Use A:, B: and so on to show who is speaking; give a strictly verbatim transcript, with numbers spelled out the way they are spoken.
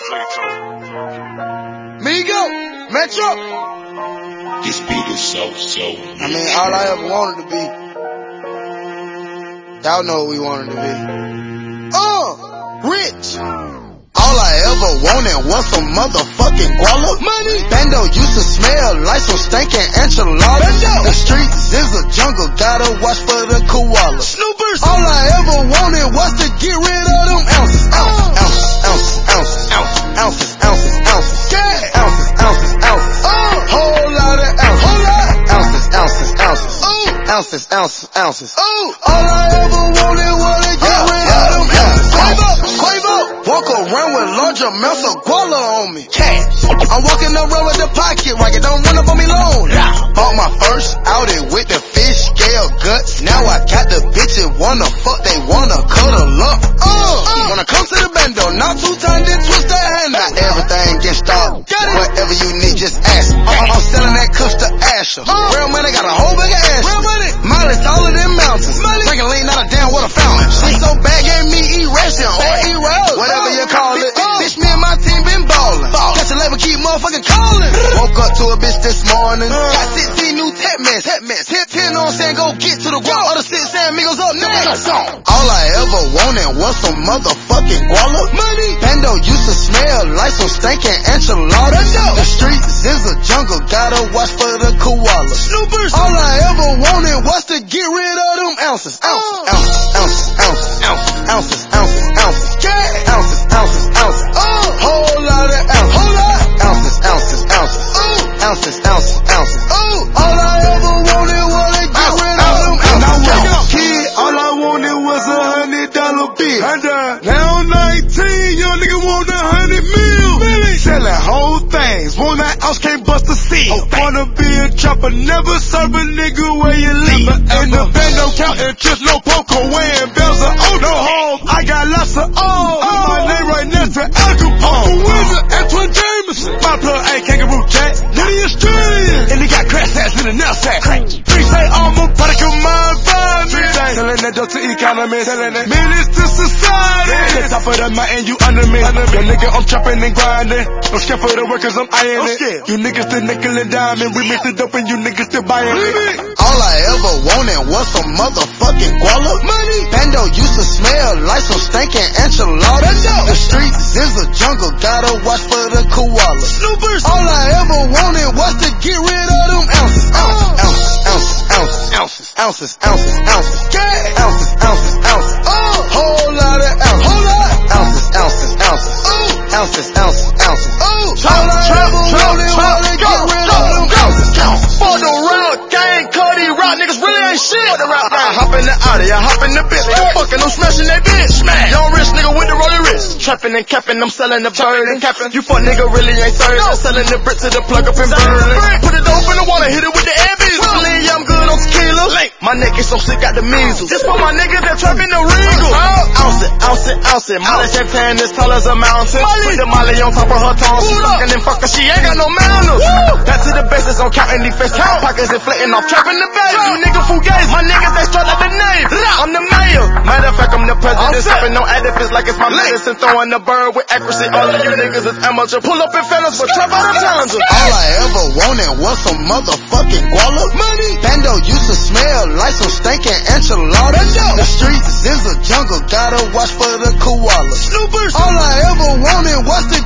A: Migo, Metro.
B: This beat is so, so.
A: I mean, all I ever wanted to be. Y'all know what we wanted to be. Uh, rich. All I ever wanted was some motherfucking guala. Money. Bando used to smell like some stinking enchiladas. The streets is a jungle, gotta watch for the koala. Snoopers. All I ever wanted was to get rid of them ounces. Ounces, ounces, ounces, ounces, ounces, ounces, ounces, yeah. Ounces, ounces, ounces. Oh, whole lot of ounces. Whole lot. Ounces, ounces, ounces. Ooh. Ounces, ounces, ounces. Ooh. All I ever wanted was to get rid of them ounces. Quavo, Quavo. Walk around with large amounts of guala on me. Cash. I'm walking around with the pocket rocket, don't run up on me long. Bought my first Audi with the fish scale guts. Now I got the bitches wanna fuck, they wanna cuddle up. Uh, when I come to the bando, not two times, then twist the handle. Not everything gets started. Whatever you need, just ask. I'm, I'm selling that kush to Asher. Uh, Real money got a whole bag of ass. Real money. Mileage all of them mountains. Money. Drinking lean, not a damn water fountain. She so bad, gave me eat ration or eat roll. Whatever you call it. Bitch, me and my team been ballin'. Got your label, keep motherfucking calling. Woke up to a bitch this morning. Got sixteen new tech mess. Hit ten on saying go get to the guap. Other six saying amigos up next. All I ever wanted was some motherfucking guala. Money. Bando used to smell like some stinking enchiladas. The streets is a jungle, gotta watch for the koala. Snoopers. All I ever wanted was to get rid of them ounces. Ounces, ounces, ounces, ounces, ounces, ounces, ounces, yeah. Ounces, ounces, ounces. Oh, whole lot of ounces. Whole lot. Ounces, ounces, ounces. Ooh. Ounces, ounces, ounces. Ooh. All I ever wanted was to get rid of them ounces. Now when I was a kid, all I wanted was a hundred dollar bill. Now I'm nineteen, young nigga want a hundred mil. Really? Selling whole things, want that ounce, can't bust a seal. Wanna be a chopper, never serve a nigga where you live. In the bando counting chips, no poker, weighing bells of oh no homes. I got lots of oh, oh. My name right next to Al Capone. Winner, Antoine Jameson. My plug ain't kangaroo jack, Nitty Australian. And he got crash sacks in the nail sack. Three say armor, product of my environment. Selling that dope to economy, selling that millions to society. At the top of the mountain, you under me. Yo nigga, I'm trapping and grinding. I'm scared for the workers, I'm eyeing it. You niggas still nickel and diamond. We mix it up and you niggas still buying it. All I ever wanted was some motherfucking guala. Money. Bando used to smell like some stinking enchiladas. The streets is a jungle, gotta watch for the koala. Snoopers. All I ever wanted was to get rid of them ounces. Ounces, ounces, ounces, ounces, ounces, ounces, ounces, yeah. Ounces, ounces, ounces. Oh, whole lot of ounces. Whole lot. Ounces, ounces, ounces. Ooh. Ounces, ounces, ounces. Ooh. All I ever wanted was to get rid of them ounces. For the round gang, Cody rock niggas really ain't shit. For the round gang, I hop in the Audi, I hop in the bitch. I'm fucking, I'm smashing that bitch. Smash. Young rich nigga with the rolling wrist. Trapping and capping, I'm selling the bird and capping. You fuck nigga really ain't serving. I'm selling the brick to the plug up and burn. Put it open the water, hit it with the air beats. Lean, yeah, I'm good on tequila. My neck is so sick, got the measles. This for my niggas that trapping the regal. Ounce it, ounce it, ounce it. Molly said tan as tall as a mountain. Put the molly on top of her tongue. She fucking and fucker, she ain't got no manners. Back to the basics, I'm counting these faces. Pockets inflating off, trapping the bag. You nigga fugazi, my niggas they straight like the name. I'm the mayor. Matter of fact, I'm the president. Stepping no edifice like it's my medicine. Throwing the bird with accuracy. All of you niggas is amateur. Pull up in fellas, but trap out of challenger. All I ever wanted was some motherfucking guala. Money. Bando used to smell like some stinking enchiladas. The streets is a jungle, gotta watch for the koala. Snoopers. All I ever wanted was to